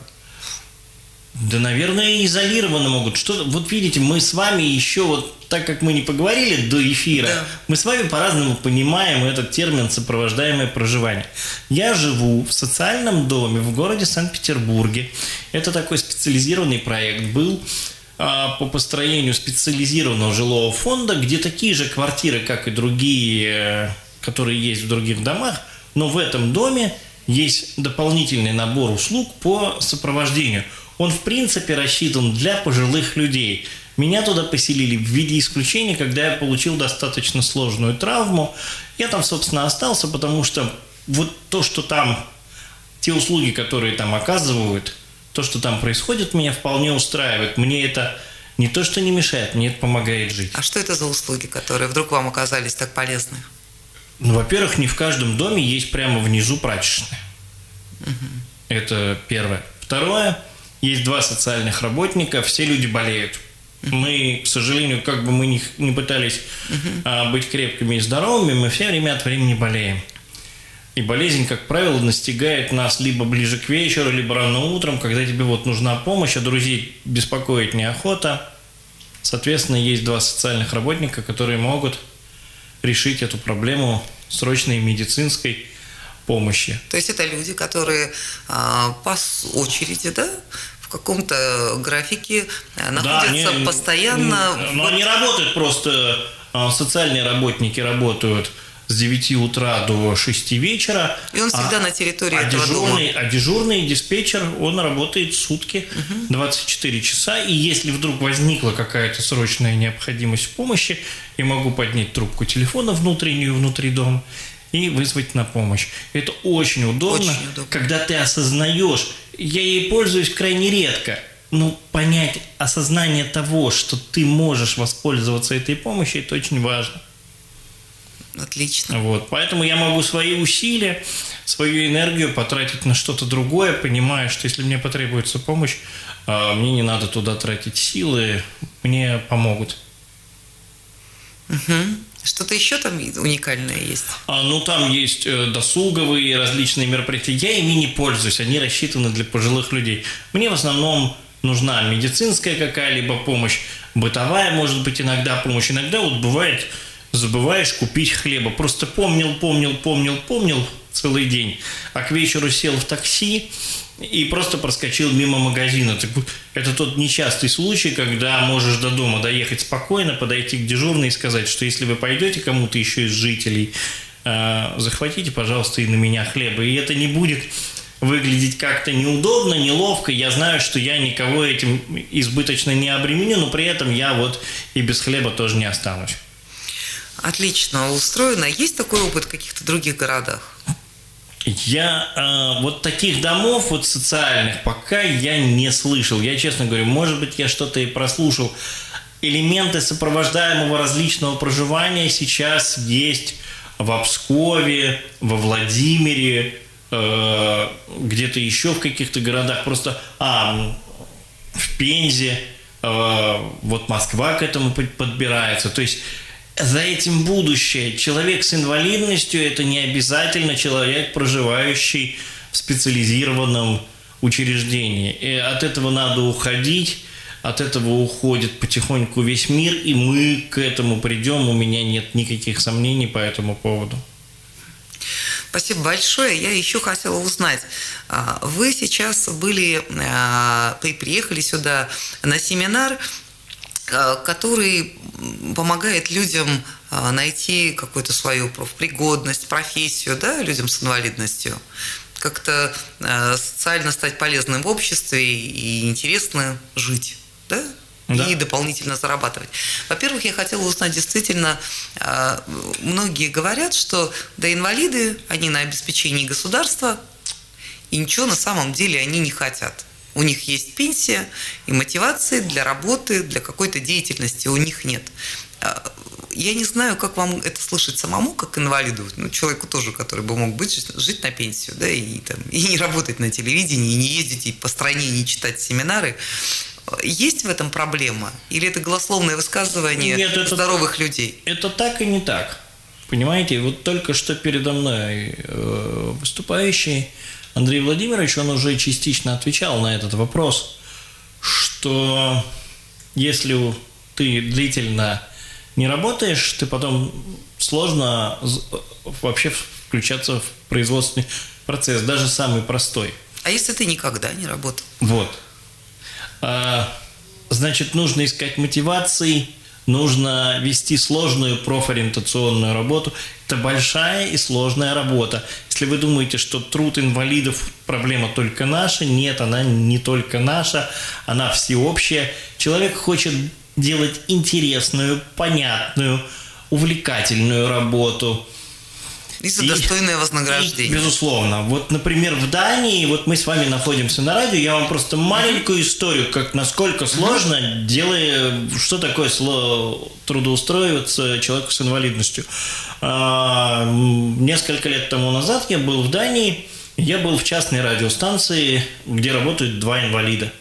Да, наверное, изолированно могут. Вот видите, мы с вами еще вот, так как мы не поговорили до эфира, да, мы с вами по-разному понимаем этот термин «сопровождаемое проживание». Я живу в социальном доме в городе Санкт-Петербурге. Это такой специализированный проект был по построению специализированного жилого фонда, где такие же квартиры, как и другие, которые есть в других домах, но в этом доме есть дополнительный набор услуг по сопровождению. Он, в принципе, рассчитан для пожилых людей. Меня туда поселили в виде исключения, когда я получил достаточно сложную травму. Я там, собственно, остался, потому что вот то, что там, те услуги, которые там оказывают, то, что там происходит, меня вполне устраивает. Мне это не то, что не мешает, мне это помогает жить. А что это за услуги, которые вдруг вам оказались так полезны? Во-первых, не в каждом доме есть прямо внизу прачечная. Угу. Это первое. Второе. Есть 2 социальных работника, все люди болеют. Мы, к сожалению, как бы мы не пытались быть крепкими и здоровыми, мы все время от времени болеем. И болезнь, как правило, настигает нас либо ближе к вечеру, либо рано утром, когда тебе вот нужна помощь, а друзей беспокоить неохота. Соответственно, есть 2 социальных работника, которые могут решить эту проблему срочной медицинской помощи. То есть это люди, которые по очереди, да, в каком-то графике находятся постоянно. Но они работают просто, социальные работники работают с 9 утра до 6 вечера. И он всегда на территории этого дома. А дежурный диспетчер, он работает сутки, 24 часа. И если вдруг возникла какая-то срочная необходимость в помощи, я могу поднять трубку телефона внутреннюю внутри дома и вызвать на помощь. Это очень удобно, когда ты осознаешь. Я ей пользуюсь крайне редко. Но понять осознание того, что ты можешь воспользоваться этой помощью, это очень важно. Отлично. Вот. Поэтому я могу свои усилия, свою энергию потратить на что-то другое, понимая, что если мне потребуется помощь, мне не надо туда тратить силы, мне помогут. Угу. Что-то еще там уникальное есть? Там есть досуговые различные мероприятия. Я ими не пользуюсь, они рассчитаны для пожилых людей. Мне в основном нужна медицинская какая-либо помощь, бытовая, может быть, иногда помощь. Иногда вот бывает, забываешь купить хлеба. Просто помнил целый день. А к вечеру сел в такси и просто проскочил мимо магазина. Это тот нечастый случай, когда можешь до дома доехать спокойно, подойти к дежурной и сказать, что если вы пойдете кому-то еще из жителей, захватите, пожалуйста, и на меня хлеба. И это не будет выглядеть как-то неудобно, неловко. Я знаю, что я никого этим избыточно не обременю, но при этом я вот и без хлеба тоже не останусь. Отлично устроено. Есть такой опыт в каких-то других городах? Я вот таких домов вот социальных пока я не слышал. Я честно говорю, может быть, я что-то и прослушал. Элементы сопровождаемого различного проживания сейчас есть в Пскове, во Владимире, где-то еще в каких-то городах. Просто в Пензе, вот Москва к этому подбирается. То есть за этим будущее. Человек с инвалидностью – это не обязательно человек, проживающий в специализированном учреждении. И от этого надо уходить, от этого уходит потихоньку весь мир, и мы к этому придем. У меня нет никаких сомнений по этому поводу. Спасибо большое. Я еще хотела узнать, вы сейчас приехали сюда на семинар, который помогает людям найти какую-то свою профпригодность, профессию, да, людям с инвалидностью, как-то социально стать полезным в обществе и интересно жить, да? Да. И дополнительно зарабатывать. Во-первых, я хотела узнать, действительно, многие говорят, что да, инвалиды, они на обеспечении государства, и ничего на самом деле они не хотят. У них есть пенсия, и мотивации для работы, для какой-то деятельности у них нет. Я не знаю, как вам это слышать самому, как инвалиду, человеку тоже, который бы мог жить на пенсию, да, и не работать на телевидении, и не ездить и по стране, и не читать семинары. Есть в этом проблема? Или это голословное высказывание здоровых людей? Это так и не так. Понимаете, вот только что передо мной выступающий Андрей Владимирович, он уже частично отвечал на этот вопрос, что если ты длительно не работаешь, ты потом сложно вообще включаться в производственный процесс, даже самый простой. А если ты никогда не работал? Вот. Значит, нужно искать мотивации, нужно вести сложную профориентационную работу. Это большая и сложная работа. Если вы думаете, что труд инвалидов – проблема только наша, нет, она не только наша, она всеобщая. Человек хочет делать интересную, понятную, увлекательную работу. И за достойное вознаграждение. Безусловно. Вот, например, в Дании, вот мы с вами находимся на радио, я вам просто маленькую историю, насколько сложно, что такое трудоустроиваться человеку с инвалидностью. Несколько лет тому назад я был в Дании, я был в частной радиостанции, где работают 2 инвалида.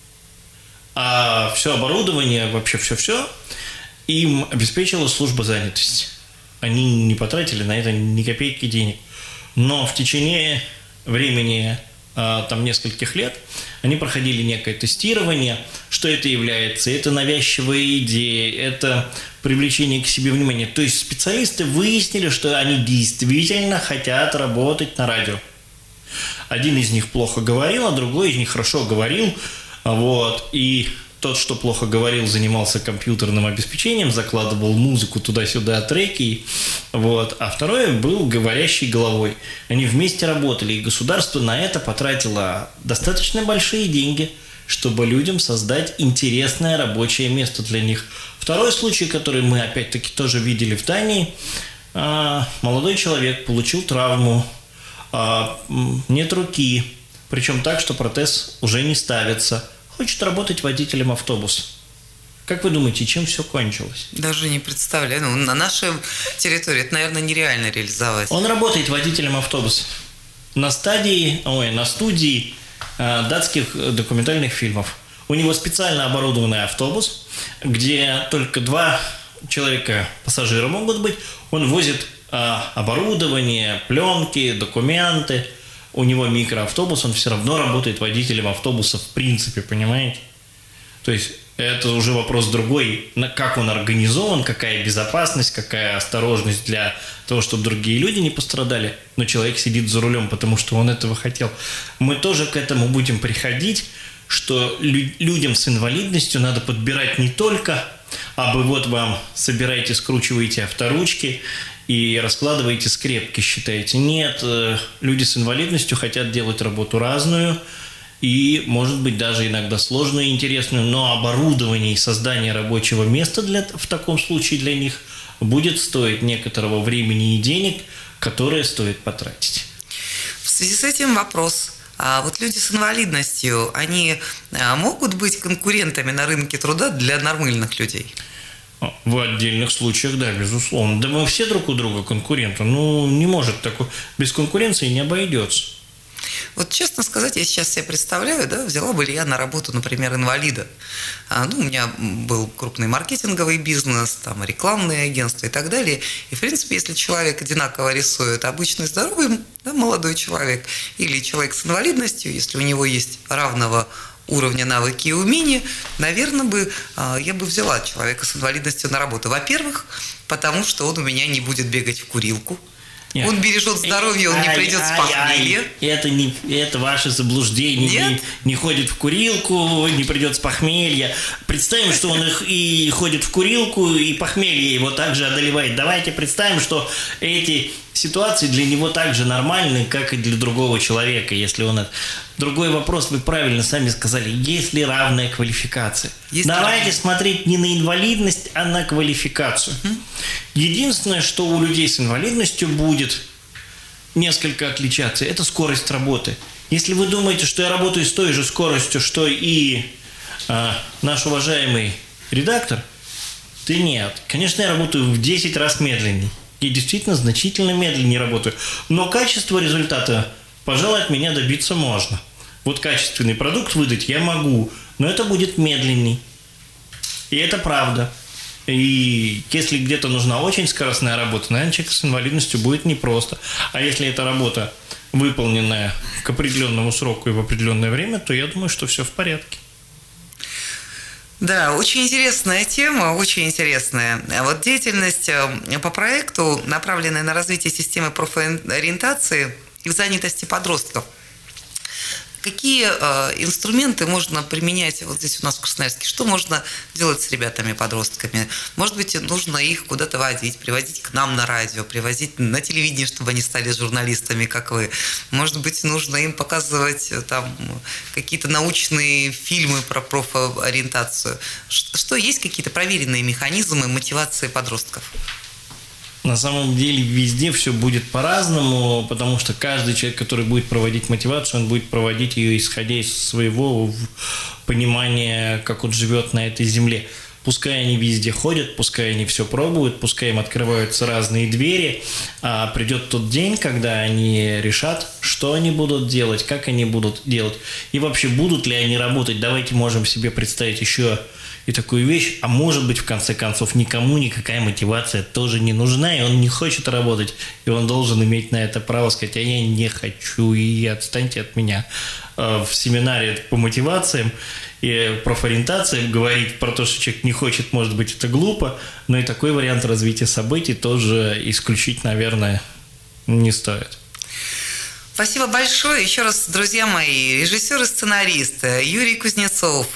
А все оборудование, вообще все им обеспечила служба занятости. Они не потратили на это ни копейки денег. Но в течение времени, там, нескольких лет, они проходили некое тестирование, что это является. Это навязчивая идея, это привлечение к себе внимания. То есть специалисты выяснили, что они действительно хотят работать на радио. Один из них плохо говорил, а другой из них хорошо говорил. Вот, и тот, что плохо говорил, занимался компьютерным обеспечением, закладывал музыку туда-сюда, треки, вот, а второй был говорящий головой. Они вместе работали, и государство на это потратило достаточно большие деньги, чтобы людям создать интересное рабочее место для них. Второй случай, который мы опять-таки тоже видели в Дании, молодой человек получил травму, нет руки, причем так, что протез уже не ставится. Хочет работать водителем автобуса. Как вы думаете, чем все кончилось? Даже не представляю. На нашей территории это, наверное, нереально реализовать. Он работает водителем автобуса на студии датских документальных фильмов. У него специально оборудованный автобус, где только 2 человека пассажира могут быть. Он возит оборудование, пленки, документы. У него микроавтобус, он все равно работает водителем автобуса в принципе, понимаете? То есть это уже вопрос другой, как он организован, какая безопасность, какая осторожность для того, чтобы другие люди не пострадали. Но человек сидит за рулем, потому что он этого хотел. Мы тоже к этому будем приходить, что людям с инвалидностью надо подбирать не только, вот вам собираете, скручиваете авторучки и раскладываете скрепки, считаете. Нет, люди с инвалидностью хотят делать работу разную и, может быть, даже иногда сложную и интересную, но оборудование и создание рабочего места в таком случае для них будет стоить некоторого времени и денег, которые стоит потратить. В связи с этим вопрос. А вот люди с инвалидностью, они могут быть конкурентами на рынке труда для нормальных людей? В отдельных случаях, да, безусловно. Да мы все друг у друга конкуренты. Не может такой. Без конкуренции не обойдется. Вот честно сказать, я сейчас себе представляю, да, взяла бы ли я на работу, например, инвалида. У меня был крупный маркетинговый бизнес, там, рекламные агентства и так далее. И, в принципе, если человек одинаково рисует обычный здоровый, да, молодой человек или человек с инвалидностью, если у него есть равного уровня навыки и умения, наверное, я бы взяла человека с инвалидностью на работу. Во-первых, потому что он у меня не будет бегать в курилку. Нет. Он бережет здоровье, он не придет с похмелья. Это ваше заблуждение. Не ходит в курилку, не придет с похмелья. Представим, что он и ходит в курилку, и похмелье его также одолевает. Давайте представим, что эти ситуации для него так же нормальны, как и для другого человека, если он это... Другой вопрос, вы правильно сами сказали, есть ли равная квалификация? Давайте смотреть не на инвалидность, а на квалификацию. Единственное, что у людей с инвалидностью будет несколько отличаться, это скорость работы. Если вы думаете, что я работаю с той же скоростью, что и наш уважаемый редактор, то нет. Конечно, я работаю в 10 раз медленнее. Я действительно значительно медленнее работаю. Но качество результата, пожалуй, от меня добиться можно. Вот качественный продукт выдать я могу, но это будет медленней. И это правда. И если где-то нужна очень скоростная работа, наверное, человек с инвалидностью будет непросто. А если эта работа выполненная к определенному сроку и в определенное время, то я думаю, что все в порядке. Да, очень интересная тема, очень интересная. Вот деятельность по проекту, направленная на развитие системы профориентации и занятости подростков. Какие инструменты можно применять вот здесь у нас в Красноярске? Что можно делать с ребятами-подростками? Может быть, нужно их куда-то водить, привозить к нам на радио, привозить на телевидение, чтобы они стали журналистами, как вы. Может быть, нужно им показывать там какие-то научные фильмы про профориентацию. Что есть какие-то проверенные механизмы мотивации подростков? На самом деле везде все будет по-разному, потому что каждый человек, который будет проводить мотивацию, он будет проводить ее исходя из своего понимания, как он живет на этой земле. Пускай они везде ходят, пускай они все пробуют, пускай им открываются разные двери, а придет тот день, когда они решат, что они будут делать, как они будут делать, и вообще будут ли они работать. Давайте можем себе представить еще и такую вещь, а может быть, в конце концов, никому никакая мотивация тоже не нужна, и он не хочет работать, и он должен иметь на это право сказать: а я не хочу, и отстаньте от меня. В семинаре по мотивациям и профориентациям говорить про то, что человек не хочет, может быть, это глупо, но и такой вариант развития событий тоже исключить, наверное, не стоит. Спасибо большое. Еще раз, друзья мои, режиссер и сценарист Юрий Кузнецов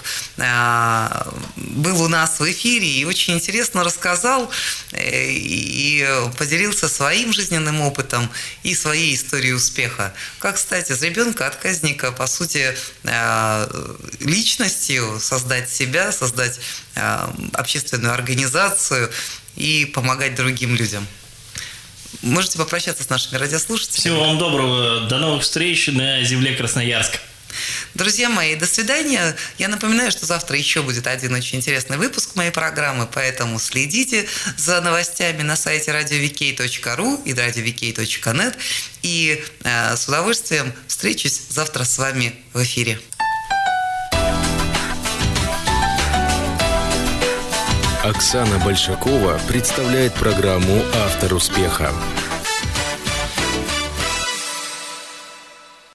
был у нас в эфире и очень интересно рассказал и поделился своим жизненным опытом и своей историей успеха. Как, кстати, с ребенка-отказника, по сути, личностью создать себя, создать общественную организацию и помогать другим людям. Можете попрощаться с нашими радиослушателями. Всего вам доброго. До новых встреч на земле Красноярска. Друзья мои, до свидания. Я напоминаю, что завтра еще будет один очень интересный выпуск моей программы, поэтому следите за новостями на сайте radiovk.ru и radiovk.net. И с удовольствием встречусь завтра с вами в эфире. Оксана Большакова представляет программу «Автор успеха».